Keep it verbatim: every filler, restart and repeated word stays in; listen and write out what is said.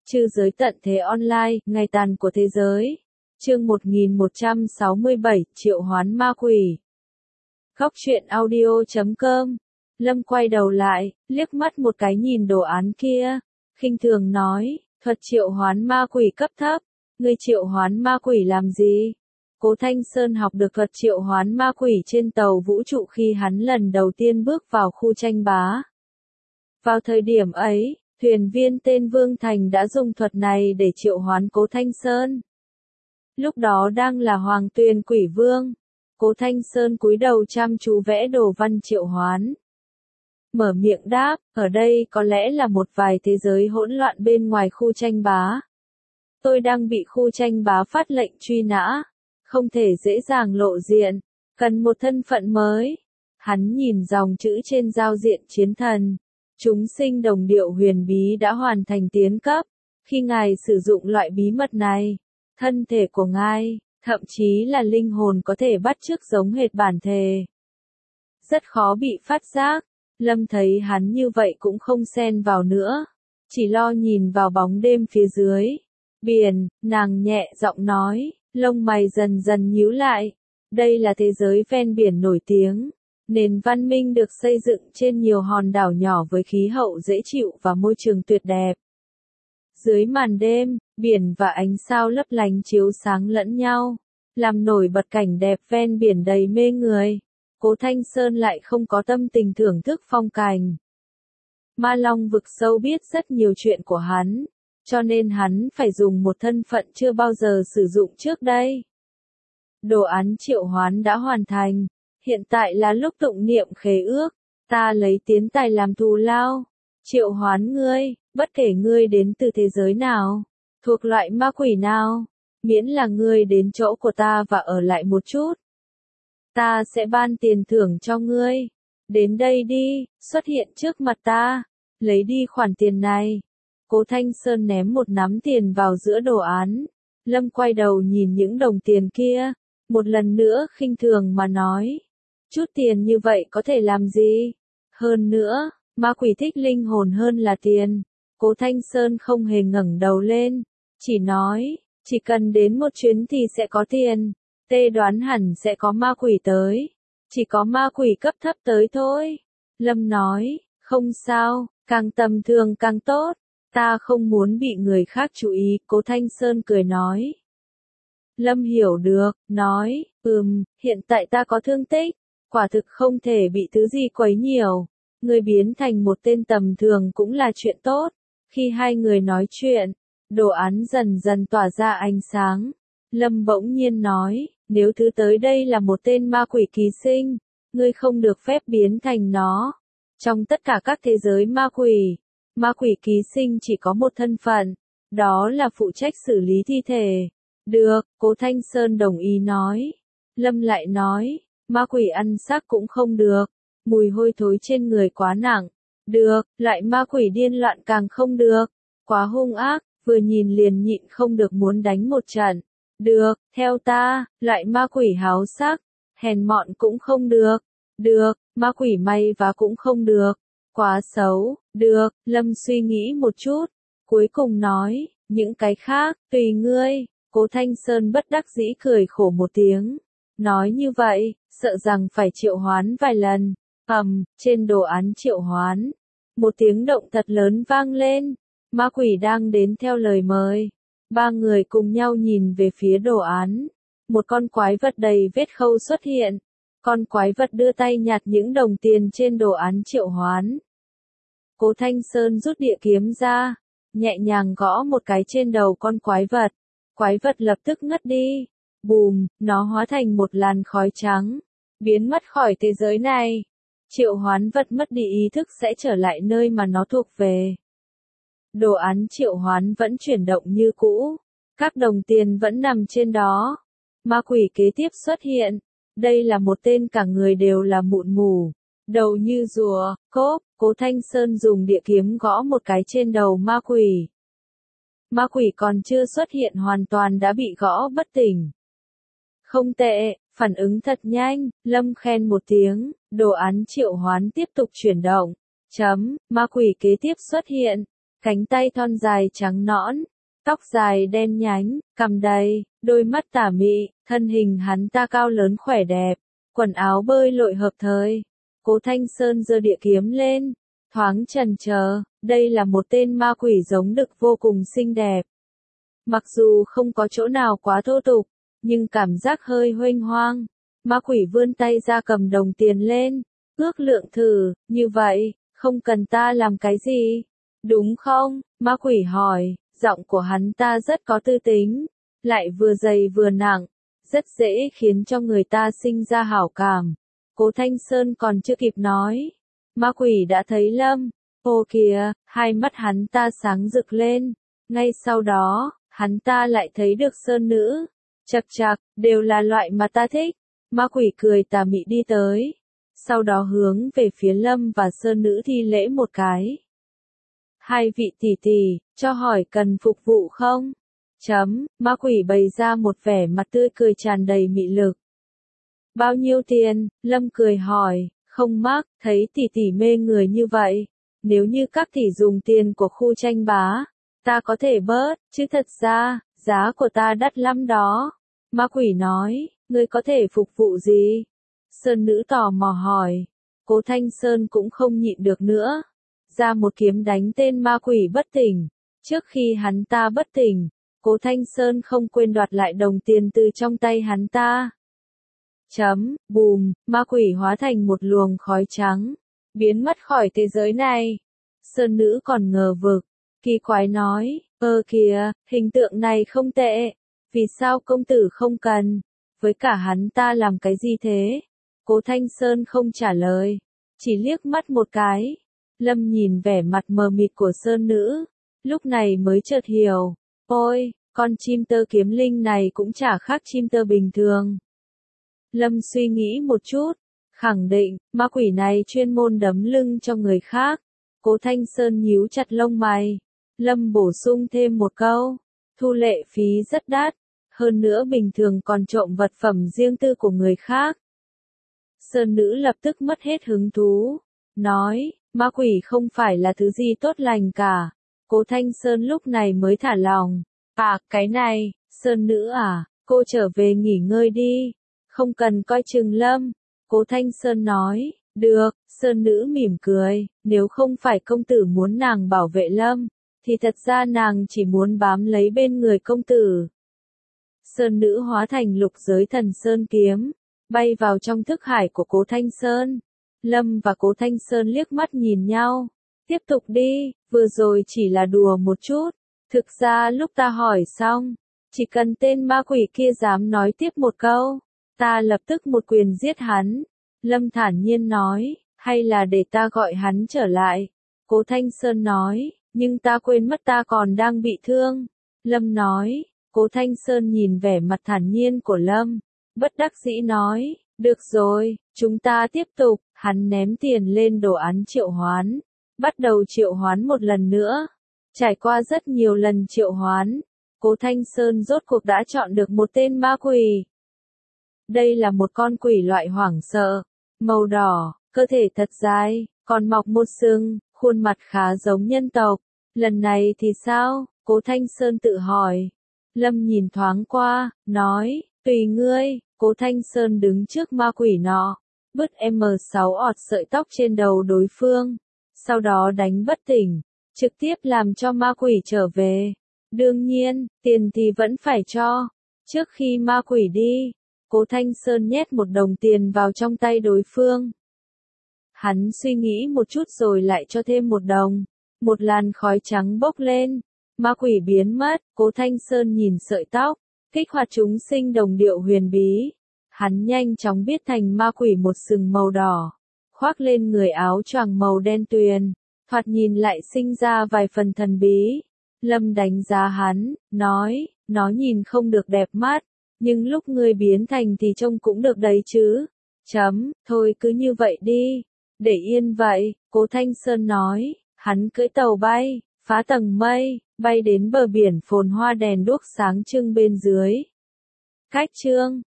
Trư giới tận thế online, ngày tàn của thế giới. Chương một nghìn một trăm sáu mươi bảy, triệu hoán ma quỷ. Góc truyện audio chấm com. Lâm quay đầu lại, liếc mắt một cái nhìn đồ án kia, khinh thường nói, thuật triệu hoán ma quỷ cấp thấp, ngươi triệu hoán ma quỷ làm gì? Cố Thanh Sơn học được thuật triệu hoán ma quỷ trên tàu vũ trụ khi hắn lần đầu tiên bước vào khu tranh bá. Vào thời điểm ấy, thuyền viên tên Vương Thành đã dùng thuật này để triệu hoán Cố Thanh Sơn. Lúc đó đang là Hoàng Tuyền Quỷ Vương. Cố Thanh Sơn cúi đầu chăm chú vẽ đồ văn triệu hoán. Mở miệng đáp, ở đây có lẽ là một vài thế giới hỗn loạn bên ngoài khu tranh bá. Tôi đang bị khu tranh bá phát lệnh truy nã, không thể dễ dàng lộ diện, cần một thân phận mới. Hắn nhìn dòng chữ trên giao diện chiến thần. Chúng sinh đồng điệu huyền bí đã hoàn thành tiến cấp. Khi ngài sử dụng loại bí mật này, thân thể của ngài, thậm chí là linh hồn có thể bắt chước giống hệt bản thể. Rất khó bị phát giác. Lâm thấy hắn như vậy cũng không xen vào nữa, chỉ lo nhìn vào bóng đêm phía dưới. Biển, nàng nhẹ giọng nói, lông mày dần dần nhíu lại. Đây là thế giới ven biển nổi tiếng. Nền văn minh được xây dựng trên nhiều hòn đảo nhỏ với khí hậu dễ chịu và môi trường tuyệt đẹp. Dưới màn đêm, biển và ánh sao lấp lánh chiếu sáng lẫn nhau, làm nổi bật cảnh đẹp ven biển đầy mê người. Cố Thanh Sơn lại không có tâm tình thưởng thức phong cảnh. Ma Long vực sâu biết rất nhiều chuyện của hắn, cho nên hắn phải dùng một thân phận chưa bao giờ sử dụng trước đây. Đồ án triệu hoán đã hoàn thành. Hiện tại là lúc tụng niệm khế ước, ta lấy tiến tài làm thù lao, triệu hoán ngươi, bất kể ngươi đến từ thế giới nào, thuộc loại ma quỷ nào, miễn là ngươi đến chỗ của ta và ở lại một chút. Ta sẽ ban tiền thưởng cho ngươi, đến đây đi, xuất hiện trước mặt ta, lấy đi khoản tiền này. Cố Thanh Sơn ném một nắm tiền vào giữa đồ án, Lâm quay đầu nhìn những đồng tiền kia, một lần nữa khinh thường mà nói. Chút tiền như vậy có thể làm gì? Hơn nữa, ma quỷ thích linh hồn hơn là tiền. Cố Thanh Sơn không hề ngẩng đầu lên, chỉ nói, chỉ cần đến một chuyến thì sẽ có tiền. Tê đoán hẳn sẽ có ma quỷ tới. Chỉ có ma quỷ cấp thấp tới thôi. Lâm nói, không sao, càng tầm thường càng tốt. Ta không muốn bị người khác chú ý, Cố Thanh Sơn cười nói. Lâm hiểu được, nói, ừm, hiện tại ta có thương tích. Quả thực không thể bị thứ gì quấy nhiều. Người biến thành một tên tầm thường cũng là chuyện tốt. Khi hai người nói chuyện, đồ án dần dần tỏa ra ánh sáng. Lâm bỗng nhiên nói, nếu thứ tới đây là một tên ma quỷ ký sinh, ngươi không được phép biến thành nó. Trong tất cả các thế giới ma quỷ, ma quỷ ký sinh chỉ có một thân phận, đó là phụ trách xử lý thi thể. Được, Cố Thanh Sơn đồng ý nói. Lâm lại nói, ma quỷ ăn xác cũng không được, mùi hôi thối trên người quá nặng. Được, loại ma quỷ điên loạn càng không được, quá hung ác, vừa nhìn liền nhịn không được muốn đánh một trận. Được, theo ta, loại ma quỷ háo sắc, hèn mọn cũng không được. Được, ma quỷ may và cũng không được, quá xấu. Được, Lâm suy nghĩ một chút, cuối cùng nói, những cái khác, tùy ngươi. Cố Thanh Sơn bất đắc dĩ cười khổ một tiếng. Nói như vậy, sợ rằng phải triệu hoán vài lần. Ầm, trên đồ án triệu hoán, một tiếng động thật lớn vang lên. Ma quỷ đang đến theo lời mời. Ba người cùng nhau nhìn về phía đồ án. Một con quái vật đầy vết khâu xuất hiện. Con quái vật đưa tay nhặt những đồng tiền trên đồ án triệu hoán. Cố Thanh Sơn rút địa kiếm ra, nhẹ nhàng gõ một cái trên đầu con quái vật. Quái vật lập tức ngất đi. Bùm, nó hóa thành một làn khói trắng, biến mất khỏi thế giới này. Triệu hoán vật mất đi ý thức sẽ trở lại nơi mà nó thuộc về. Đồ án triệu hoán vẫn chuyển động như cũ, các đồng tiền vẫn nằm trên đó. Ma quỷ kế tiếp xuất hiện. Đây là một tên cả người đều là mụn mù, đầu như rùa. Cốp, Cố Thanh Sơn dùng địa kiếm gõ một cái trên đầu ma quỷ. Ma quỷ còn chưa xuất hiện hoàn toàn đã bị gõ bất tỉnh. Không tệ, phản ứng thật nhanh, Lâm khen một tiếng, đồ án triệu hoán tiếp tục chuyển động. Chấm, ma quỷ kế tiếp xuất hiện. cánh tay thon dài trắng nõn, tóc dài đen nhánh, cằm đầy, đôi mắt tà mị, thân hình hắn ta cao lớn khỏe đẹp, quần áo bơi lội hợp thời. Cố Thanh Sơn giơ địa kiếm lên, thoáng chần chờ, đây là một tên ma quỷ giống đực vô cùng xinh đẹp. Mặc dù không có chỗ nào quá thô tục, nhưng cảm giác hơi huênh hoang. Ma quỷ vươn tay ra cầm đồng tiền lên, ước lượng thử, như vậy, không cần ta làm cái gì, đúng không? Ma quỷ hỏi, giọng của hắn ta rất có tư tính, lại vừa dày vừa nặng, rất dễ khiến cho người ta sinh ra hảo cảm. Cố Thanh Sơn còn chưa kịp nói, ma quỷ đã thấy Lâm, ô kìa, hai mắt hắn ta sáng rực lên, ngay sau đó, hắn ta lại thấy được Sơn Nữ, chậc chậc, đều là loại mà ta thích. Ma quỷ cười tà mị đi tới, sau đó hướng về phía Lâm và Sơn Nữ thi lễ một cái. Hai vị tỷ tỷ, cho hỏi cần phục vụ không? Chấm, ma quỷ bày ra một vẻ mặt tươi cười tràn đầy mị lực. Bao nhiêu tiền? Lâm cười hỏi, không mắc, thấy tỷ tỷ mê người như vậy. Nếu như các tỷ dùng tiền của khu tranh bá, ta có thể bớt, chứ thật ra, giá của ta đắt lắm đó. Ma quỷ nói, ngươi có thể phục vụ gì? Sơn Nữ tò mò hỏi. Cố Thanh Sơn cũng không nhịn được nữa, ra một kiếm đánh tên ma quỷ bất tỉnh. Trước khi hắn ta bất tỉnh, Cố Thanh Sơn không quên đoạt lại đồng tiền từ trong tay hắn ta. Chấm, bùm, ma quỷ hóa thành một luồng khói trắng, biến mất khỏi thế giới này. Sơn Nữ còn ngờ vực, kỳ quái nói, ơ kìa, hình tượng này không tệ, vì sao công tử không cần, với cả hắn ta làm cái gì thế? Cố Thanh Sơn không trả lời, chỉ liếc mắt một cái. Lâm nhìn vẻ mặt mờ mịt của Sơn Nữ, lúc này mới chợt hiểu, ôi, con chim tơ kiếm linh này cũng chả khác chim tơ bình thường. Lâm suy nghĩ một chút, khẳng định, ma quỷ này chuyên môn đấm lưng cho người khác. Cố Thanh Sơn nhíu chặt lông mày. Lâm bổ sung thêm một câu, thu lệ phí rất đắt, hơn nữa bình thường còn trộm vật phẩm riêng tư của người khác. Sơn Nữ lập tức mất hết hứng thú, nói, ma quỷ không phải là thứ gì tốt lành cả. Cố Thanh Sơn lúc này mới thả lòng, à, cái này, Sơn Nữ à, cô trở về nghỉ ngơi đi, không cần coi chừng Lâm. Cố Thanh Sơn nói, được. Sơn Nữ mỉm cười, nếu không phải công tử muốn nàng bảo vệ Lâm, thì thật ra nàng chỉ muốn bám lấy bên người công tử. Sơn Nữ hóa thành lục giới thần sơn kiếm, bay vào trong thức hải của Cố Thanh Sơn. Lâm và Cố Thanh Sơn liếc mắt nhìn nhau, tiếp tục đi, vừa rồi chỉ là đùa một chút, thực ra lúc ta hỏi xong, chỉ cần tên ma quỷ kia dám nói tiếp một câu, ta lập tức một quyền giết hắn. Lâm thản nhiên nói, hay là để ta gọi hắn trở lại. Cố Thanh Sơn nói, nhưng ta quên mất ta còn đang bị thương. Lâm nói, Cố Thanh Sơn nhìn vẻ mặt thản nhiên của Lâm, bất đắc dĩ nói, được rồi, chúng ta tiếp tục. Hắn ném tiền lên đồ án triệu hoán, bắt đầu triệu hoán một lần nữa. Trải qua rất nhiều lần triệu hoán, Cố Thanh Sơn rốt cuộc đã chọn được một tên ma quỷ. Đây là một con quỷ loại hoảng sợ, màu đỏ, cơ thể thật dài, còn mọc một sừng, khuôn mặt khá giống nhân tộc. Lần này thì sao? Cố Thanh Sơn tự hỏi. Lâm nhìn thoáng qua, nói, tùy ngươi. Cố Thanh Sơn đứng trước ma quỷ nọ, bứt em sáu ọt sợi tóc trên đầu đối phương, sau đó đánh bất tỉnh, trực tiếp làm cho ma quỷ trở về. Đương nhiên, tiền thì vẫn phải cho. Trước khi ma quỷ đi, Cố Thanh Sơn nhét một đồng tiền vào trong tay đối phương. Hắn suy nghĩ một chút rồi lại cho thêm một đồng. Một làn khói trắng bốc lên. Ma quỷ biến mất. Cố Thanh Sơn nhìn sợi tóc, kích hoạt chúng sinh đồng điệu huyền bí. Hắn nhanh chóng biến thành ma quỷ một sừng màu đỏ, khoác lên người áo choàng màu đen tuyền, thoạt nhìn lại sinh ra vài phần thần bí. Lâm đánh giá hắn, nói, nó nhìn không được đẹp mắt, nhưng lúc ngươi biến thành thì trông cũng được đấy chứ. Chấm, thôi cứ như vậy đi, để yên vậy. Cố Thanh Sơn nói, hắn cưỡi tàu bay, phá tầng mây, bay đến bờ biển phồn hoa đèn đuốc sáng trưng bên dưới. Cách chương